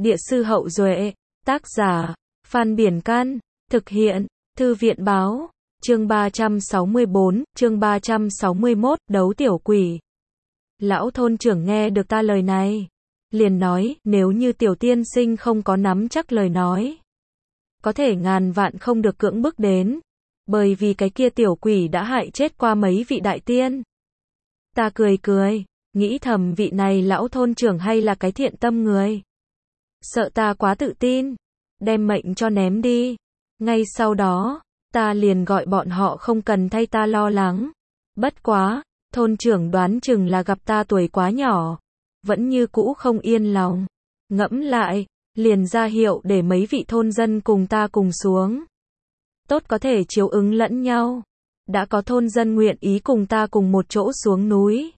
Địa sư Hậu Duệ, tác giả, Phan Biển Can, thực hiện, Thư viện Báo, chương 364, chương 361, đấu tiểu quỷ. Lão thôn trưởng nghe được ta lời này, liền nói, nếu như tiểu tiên sinh không có nắm chắc lời nói, có thể ngàn vạn không được cưỡng bức đến, bởi vì cái kia tiểu quỷ đã hại chết qua mấy vị đại tiên. Ta cười cười, nghĩ thầm vị này lão thôn trưởng hay là cái thiện tâm người. Sợ ta quá tự tin, đem mệnh cho ném đi. Ngay sau đó, ta liền gọi bọn họ không cần thay ta lo lắng. Bất quá, thôn trưởng đoán chừng là gặp ta tuổi quá nhỏ, vẫn như cũ không yên lòng. Ngẫm lại, liền ra hiệu để mấy vị thôn dân cùng ta cùng xuống. Tốt có thể chiếu ứng lẫn nhau. Đã có thôn dân nguyện ý cùng ta cùng một chỗ xuống núi.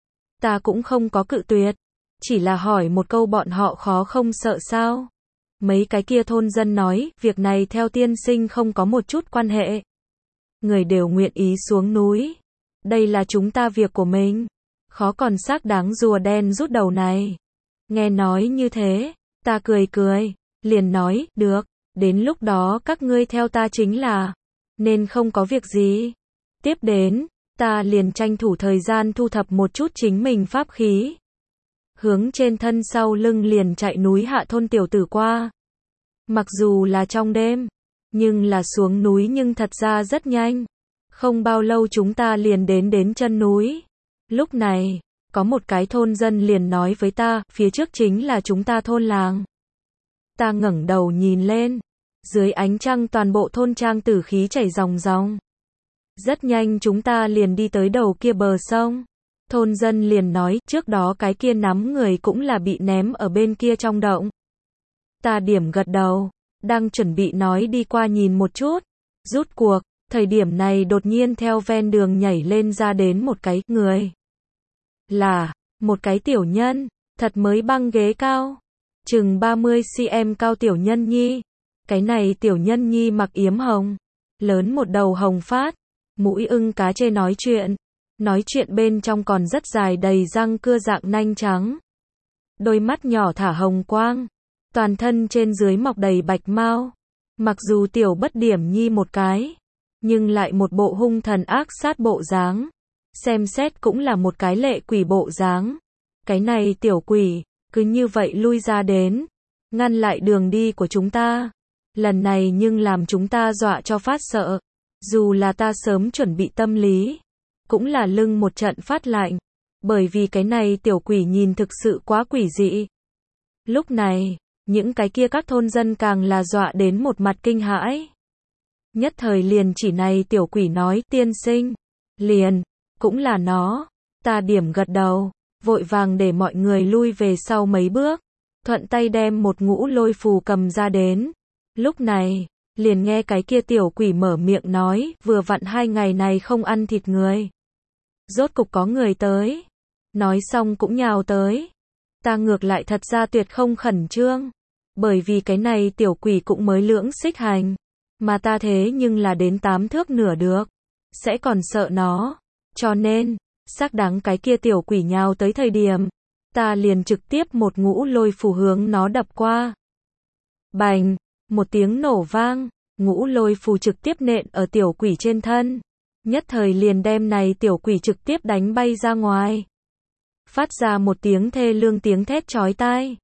Ta cũng không có cự tuyệt, chỉ là hỏi một câu bọn họ khó không sợ sao. Mấy cái kia thôn dân nói, việc này theo tiên sinh không có một chút quan hệ. Người đều nguyện ý xuống núi. Đây là chúng ta việc của mình. Khó còn xác đáng rùa đen rút đầu này. Nghe nói như thế, ta cười cười, liền nói, được, đến lúc đó các ngươi theo ta chính là, nên không có việc gì. Tiếp đến, ta liền tranh thủ thời gian thu thập một chút chính mình pháp khí. Hướng trên thân sau lưng liền chạy núi hạ thôn tiểu tử qua. Mặc dù là trong đêm, nhưng là xuống núi nhưng thật ra rất nhanh. Không bao lâu chúng ta liền đến chân núi. Lúc này, có một cái thôn dân liền nói với ta, phía trước chính là chúng ta thôn làng. Ta ngẩng đầu nhìn lên, dưới ánh trăng toàn bộ thôn trang tử khí chảy ròng ròng. Rất nhanh chúng ta liền đi tới đầu kia bờ sông. Thôn dân liền nói, trước đó cái kia nắm người cũng là bị ném ở bên kia trong động. Ta điểm gật đầu, đang chuẩn bị nói đi qua nhìn một chút. Rút cuộc, thời điểm này đột nhiên theo ven đường nhảy lên ra đến một cái người. Là, một cái tiểu nhân, thật mới băng ghế cao. Chừng 30 cm cao tiểu nhân nhi. Cái này tiểu nhân nhi mặc yếm hồng. Lớn một đầu hồng phát. Mũi ưng cá chê nói chuyện. Nói chuyện bên trong còn rất dài đầy răng cưa dạng nanh trắng. Đôi mắt nhỏ thả hồng quang. Toàn thân trên dưới mọc đầy bạch mao. Mặc dù tiểu bất điểm nhi một cái, nhưng lại một bộ hung thần ác sát bộ dáng. Xem xét cũng là một cái lệ quỷ bộ dáng. Cái này tiểu quỷ, cứ như vậy lui ra đến, ngăn lại đường đi của chúng ta. Lần này nhưng làm chúng ta dọa cho phát sợ. Dù là ta sớm chuẩn bị tâm lý, cũng là lưng một trận phát lạnh. Bởi vì cái này tiểu quỷ nhìn thực sự quá quỷ dị. Lúc này, những cái kia các thôn dân càng là dọa đến một mặt kinh hãi. Nhất thời liền chỉ này tiểu quỷ nói, tiên sinh, liền, cũng là nó. Ta điểm gật đầu, vội vàng để mọi người lui về sau mấy bước, thuận tay đem một ngũ lôi phù cầm ra đến. Lúc này, liền nghe cái kia tiểu quỷ mở miệng nói, vừa vặn 2 ngày này không ăn thịt người. Rốt cục có người tới. Nói xong cũng nhào tới. Ta ngược lại thật ra tuyệt không khẩn trương. Bởi vì cái này tiểu quỷ cũng mới lưỡng xích hành. Mà ta thế nhưng là đến 8 thước nửa được. Sẽ còn sợ nó. Cho nên, xác đáng cái kia tiểu quỷ nhào tới thời điểm, ta liền trực tiếp một ngũ lôi phù hướng nó đập qua. Bành, một tiếng nổ vang, ngũ lôi phù trực tiếp nện ở tiểu quỷ trên thân. Nhất thời liền đem này tiểu quỷ trực tiếp đánh bay ra ngoài. Phát ra một tiếng thê lương tiếng thét chói tai.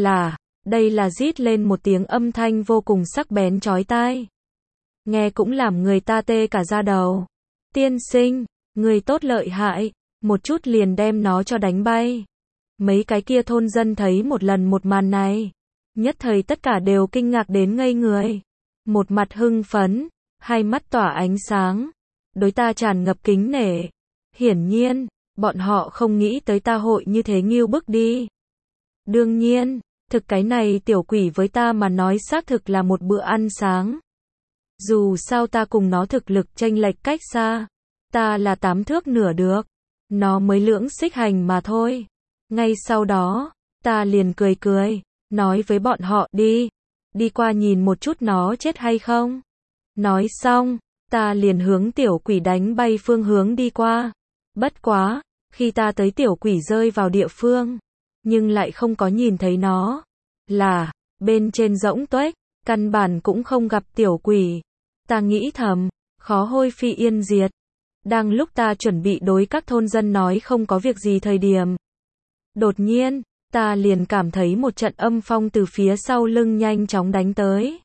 Đây là rít lên một tiếng âm thanh vô cùng sắc bén chói tai. Nghe cũng làm người ta tê cả da đầu. Tiên sinh, người tốt lợi hại, một chút liền đem nó cho đánh bay. Mấy cái kia thôn dân thấy một lần một màn này, nhất thời tất cả đều kinh ngạc đến ngây người. Một mặt hưng phấn, hai mắt tỏa ánh sáng, đối ta tràn ngập kính nể. Hiển nhiên, bọn họ không nghĩ tới ta hội như thế nghêu bức đi. Đương nhiên, thực cái này tiểu quỷ với ta mà nói xác thực là một bữa ăn sáng. Dù sao ta cùng nó thực lực chênh lệch cách xa. Ta là 8 thước nửa được. Nó mới lưỡng xích hành mà thôi. Ngay sau đó, ta liền cười cười, nói với bọn họ đi qua nhìn một chút nó chết hay không. Nói xong, ta liền hướng tiểu quỷ đánh bay phương hướng đi qua. Bất quá, khi ta tới tiểu quỷ rơi vào địa phương, nhưng lại không có nhìn thấy nó. là, bên trên rỗng tuếch, căn bản cũng không gặp tiểu quỷ. Ta nghĩ thầm, khó hôi phi yên diệt. Đang lúc ta chuẩn bị đối các thôn dân nói không có việc gì thời điểm. Đột nhiên, ta liền cảm thấy một trận âm phong từ phía sau lưng nhanh chóng đánh tới.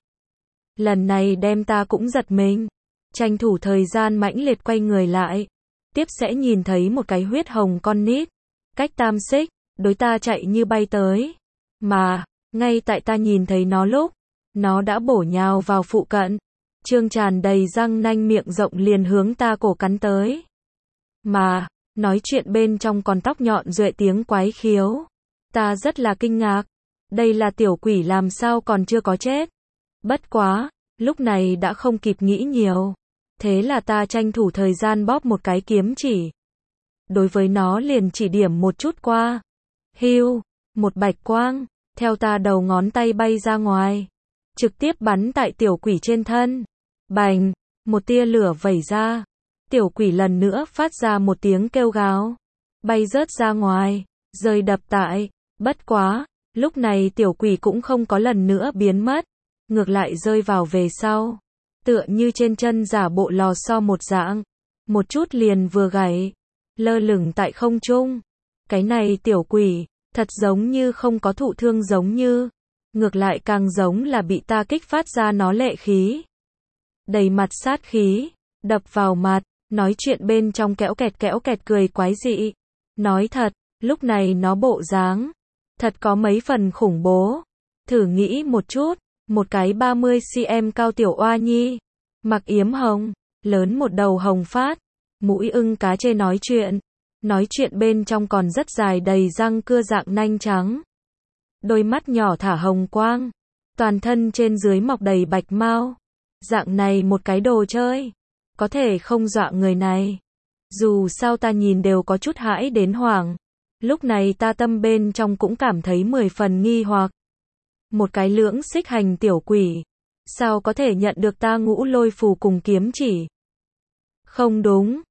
Lần này đem ta cũng giật mình. Tranh thủ thời gian mãnh liệt quay người lại. Tiếp sẽ nhìn thấy một cái huyết hồng con nít. Cách tam xích, đối ta chạy như bay tới. Mà, ngay tại ta nhìn thấy nó lúc, nó đã bổ nhào vào phụ cận. Trương tràn đầy răng nanh miệng rộng liền hướng ta cổ cắn tới. Mà, nói chuyện bên trong còn tóc nhọn duệ tiếng quái khiếu. Ta rất là kinh ngạc. Đây là tiểu quỷ làm sao còn chưa có chết. Bất quá, lúc này đã không kịp nghĩ nhiều. Thế là ta tranh thủ thời gian bóp một cái kiếm chỉ. Đối với nó liền chỉ điểm một chút qua. Hưu, một bạch quang, theo ta đầu ngón tay bay ra ngoài. Trực tiếp bắn tại tiểu quỷ trên thân. Bành, một tia lửa vẩy ra. Tiểu quỷ lần nữa phát ra một tiếng kêu gào. Bay rớt ra ngoài, rơi đập tại. Bất quá, lúc này tiểu quỷ cũng không có lần nữa biến mất. Ngược lại rơi vào về sau. Tựa như trên chân giả bộ lò xo một dạng. Một chút liền vừa gãy. Lơ lửng tại không trung. Cái này tiểu quỷ, thật giống như không có thụ thương giống như. Ngược lại càng giống là bị ta kích phát ra nó lệ khí. Đầy mặt sát khí, đập vào mặt, nói chuyện bên trong kéo kẹt cười quái dị. Nói thật, lúc này nó bộ dáng, thật có mấy phần khủng bố. Thử nghĩ một chút, một cái 30cm cao tiểu oa nhi, mặc yếm hồng, lớn một đầu hồng phát, mũi ưng cá chê nói chuyện bên trong còn rất dài đầy răng cưa dạng nanh trắng. Đôi mắt nhỏ thả hồng quang, toàn thân trên dưới mọc đầy bạch mao. Dạng này một cái đồ chơi, có thể không dọa người này. Dù sao ta nhìn đều có chút hãi đến hoảng. Lúc này ta tâm bên trong cũng cảm thấy 10 phần nghi hoặc. Một cái lưỡng xích hành tiểu quỷ, sao có thể nhận được ta ngũ lôi phù cùng kiếm chỉ? Không đúng,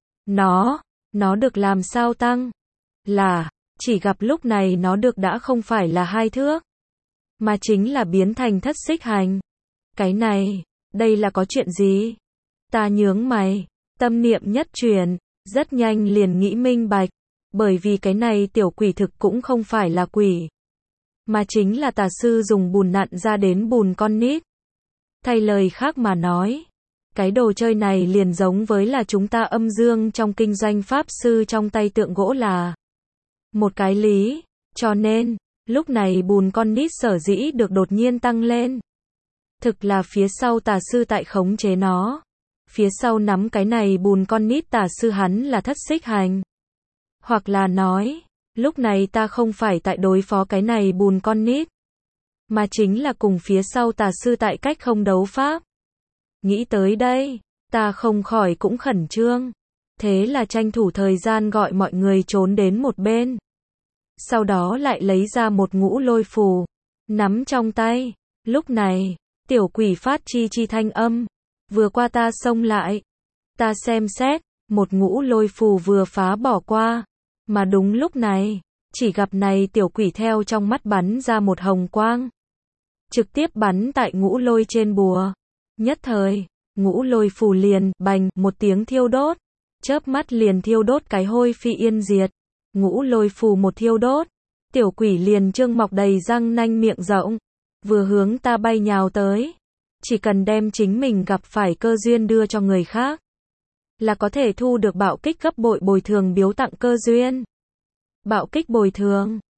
nó được làm sao tăng? Là, chỉ gặp lúc này nó được đã không phải là 2 thước, mà chính là biến thành thất xích hành. Cái này, đây là có chuyện gì? Ta nhướng mày, tâm niệm nhất chuyển, rất nhanh liền nghĩ minh bạch, bởi vì cái này tiểu quỷ thực cũng không phải là quỷ, mà chính là tà sư dùng bùn nặn ra đến bùn con nít. Thay lời khác mà nói, cái đồ chơi này liền giống với là chúng ta âm dương trong kinh doanh pháp sư trong tay tượng gỗ là một cái lý, cho nên, lúc này bùn con nít sở dĩ được đột nhiên tăng lên. Thực là phía sau tà sư tại khống chế nó. Phía sau nắm cái này bùn con nít tà sư hắn là thất xích hành. Hoặc là nói, lúc này ta không phải tại đối phó cái này bùn con nít, mà chính là cùng phía sau tà sư tại cách không đấu pháp. Nghĩ tới đây, ta không khỏi cũng khẩn trương. Thế là tranh thủ thời gian gọi mọi người trốn đến một bên. Sau đó lại lấy ra một ngũ lôi phù, nắm trong tay. Lúc này, tiểu quỷ phát chi thanh âm, vừa qua ta xông lại. Ta xem xét, một ngũ lôi phù vừa phá bỏ qua. Mà đúng lúc này, chỉ gặp này tiểu quỷ theo trong mắt bắn ra một hồng quang. Trực tiếp bắn tại ngũ lôi trên bùa. Nhất thời, ngũ lôi phù liền, bành, một tiếng thiêu đốt. Chớp mắt liền thiêu đốt cái hôi phi yên diệt. Ngũ lôi phù một thiêu đốt. Tiểu quỷ liền trương mọc đầy răng nanh miệng rộng. Vừa hướng ta bay nhào tới. Chỉ cần đem chính mình gặp phải cơ duyên đưa cho người khác, là có thể thu được bạo kích gấp bội bồi thường biếu tặng cơ duyên. Bạo kích bồi thường.